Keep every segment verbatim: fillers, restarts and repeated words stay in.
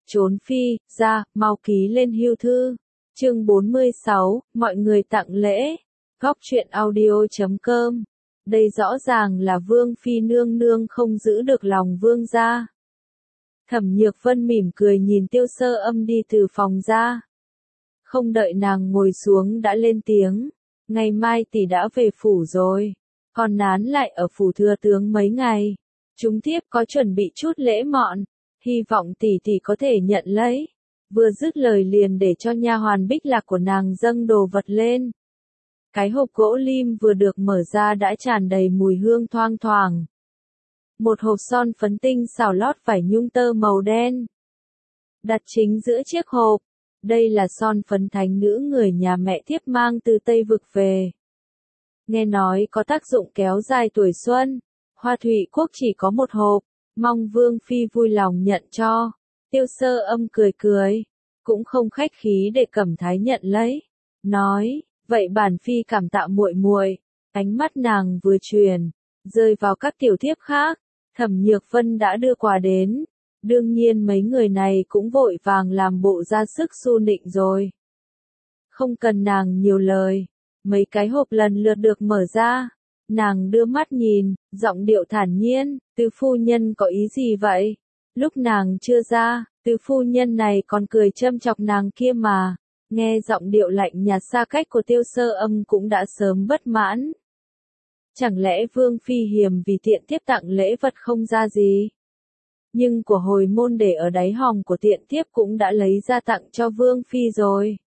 trốn phi, ra, mau ký lên hưu thư. Chương bốn mươi sáu, mọi người tặng lễ. Góc truyện audio chấm com. Đây rõ ràng là Vương Phi nương nương không giữ được lòng vương gia. Thẩm Nhược Vân mỉm cười nhìn Tiêu Sơ Âm đi từ phòng ra. Không đợi nàng ngồi xuống đã lên tiếng. Ngày mai tỷ đã về phủ rồi. Còn nán lại ở phủ thừa tướng mấy ngày. Chúng thiếp có chuẩn bị chút lễ mọn. Hy vọng tỷ tỷ có thể nhận lấy. Vừa dứt lời liền để cho nha hoàn Bích Lạc của nàng dâng đồ vật lên. Cái hộp gỗ lim vừa được mở ra đã tràn đầy mùi hương thoang thoảng. Một hộp son phấn tinh xảo lót vải nhung tơ màu đen. Đặt chính giữa chiếc hộp. Đây là son phấn thánh nữ người nhà mẹ thiếp mang từ Tây Vực về. Nghe nói có tác dụng kéo dài tuổi xuân. Hoa Thủy Quốc chỉ có một hộp. Mong Vương Phi vui lòng nhận cho. Tiêu Sơ Âm cười cười. Cũng không khách khí để Cẩm Thái nhận lấy. Nói, vậy bản Phi cảm tạ muội muội. Ánh mắt nàng vừa truyền. Rơi vào các tiểu thiếp khác. Thẩm Nhược Vân đã đưa quà đến. Đương nhiên mấy người này cũng vội vàng làm bộ ra sức su nịnh rồi. Không cần nàng nhiều lời. Mấy cái hộp lần lượt được mở ra. Nàng đưa mắt nhìn, giọng điệu thản nhiên, Từ phu nhân có ý gì vậy? Lúc nàng chưa ra, Từ phu nhân này còn cười châm chọc nàng kia mà. Nghe giọng điệu lạnh nhạt xa cách của Tiêu Sơ Âm cũng đã sớm bất mãn. Chẳng lẽ Vương Phi hiềm vì tiện tiếp tặng lễ vật không ra gì? Nhưng của hồi môn để ở đáy hòm của tiện tiếp cũng đã lấy ra tặng cho Vương Phi rồi.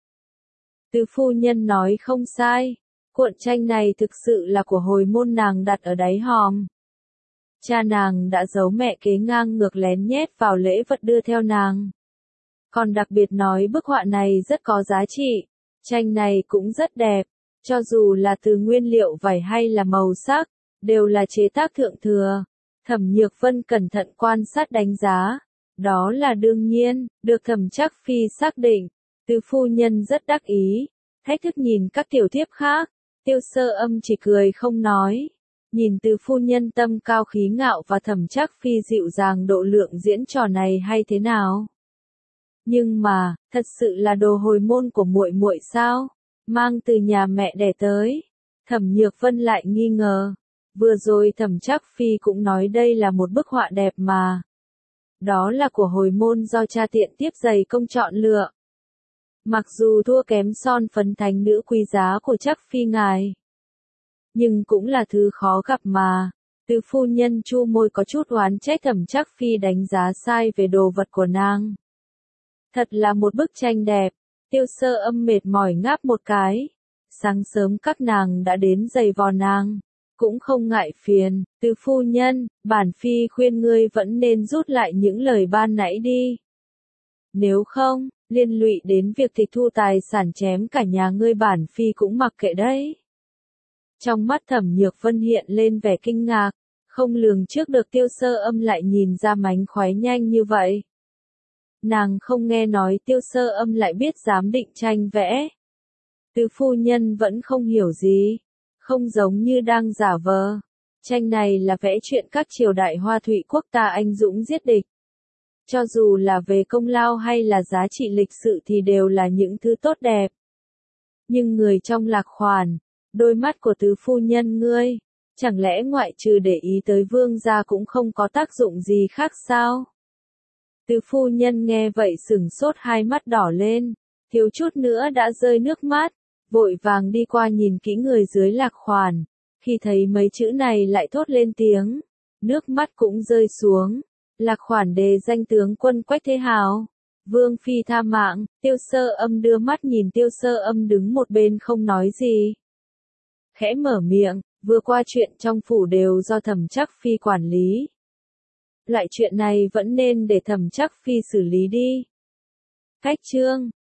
Từ phu nhân nói không sai. Cuộn tranh này thực sự là của hồi môn nàng đặt ở đáy hòm. Cha nàng đã giấu mẹ kế ngang ngược lén nhét vào lễ vật đưa theo nàng. Còn đặc biệt nói bức họa này rất có giá trị. Tranh này cũng rất đẹp. Cho dù là từ nguyên liệu vải hay là màu sắc, đều là chế tác thượng thừa. Thẩm Nhược Vân cẩn thận quan sát đánh giá. Đó là đương nhiên, được Thẩm Trác Phi xác định. Từ phu nhân rất đắc ý. Thách thức nhìn các tiểu thiếp khác. Tiêu Sơ Âm chỉ cười không nói. Nhìn Từ phu nhân tâm cao khí ngạo và Thẩm Trác Phi dịu dàng độ lượng diễn trò này hay thế nào? Nhưng mà, thật sự là đồ hồi môn của muội muội sao? Mang từ nhà mẹ đẻ tới. Thẩm Nhược Vân lại nghi ngờ. Vừa rồi Thẩm Trác Phi cũng nói đây là một bức họa đẹp mà. Đó là của hồi môn do cha tiện tiếp giày công chọn lựa. Mặc dù thua kém son phấn thánh nữ quý giá của Trác Phi ngài. Nhưng cũng là thứ khó gặp mà. Từ phu nhân chu môi có chút oán trách Thẩm Trác Phi đánh giá sai về đồ vật của nàng. Thật là một bức tranh đẹp. Tiêu Sơ Âm mệt mỏi ngáp một cái. Sáng sớm các nàng đã đến giày vò nàng. Cũng không ngại phiền. Từ phu nhân, bản Phi khuyên ngươi vẫn nên rút lại những lời ban nãy đi. Nếu không, liên lụy đến việc tịch thu tài sản chém cả nhà ngươi bản Phi cũng mặc kệ đấy. Trong mắt Thẩm Nhược Vân hiện lên vẻ kinh ngạc. Không lường trước được Tiêu Sơ Âm lại nhìn ra mánh khóe nhanh như vậy. Nàng không nghe nói Tiêu Sơ Âm lại biết giám định tranh vẽ. Từ phu nhân vẫn không hiểu gì. Không giống như đang giả vờ. Tranh này là vẽ chuyện các triều đại Hoa Thủy Quốc ta anh dũng giết địch. Cho dù là về công lao hay là giá trị lịch sự thì đều là những thứ tốt đẹp. Nhưng người trong Lạc Khoản, đôi mắt của tứ phu nhân ngươi, chẳng lẽ ngoại trừ để ý tới vương gia cũng không có tác dụng gì khác sao? Tứ phu nhân nghe vậy sửng sốt hai mắt đỏ lên, thiếu chút nữa đã rơi nước mắt, vội vàng đi qua nhìn kỹ người dưới Lạc Khoản, khi thấy mấy chữ này lại thốt lên tiếng, nước mắt cũng rơi xuống. Lạc Khoản đề danh tướng quân Quách Thế Hào. Vương Phi tha mạng. Tiêu Sơ Âm đưa mắt nhìn Tiêu Sơ Âm đứng một bên không nói gì. Khẽ mở miệng, vừa qua chuyện trong phủ đều do Thẩm Trác Phi quản lý. Loại chuyện này vẫn nên để Thẩm Trác Phi xử lý đi. Cách chương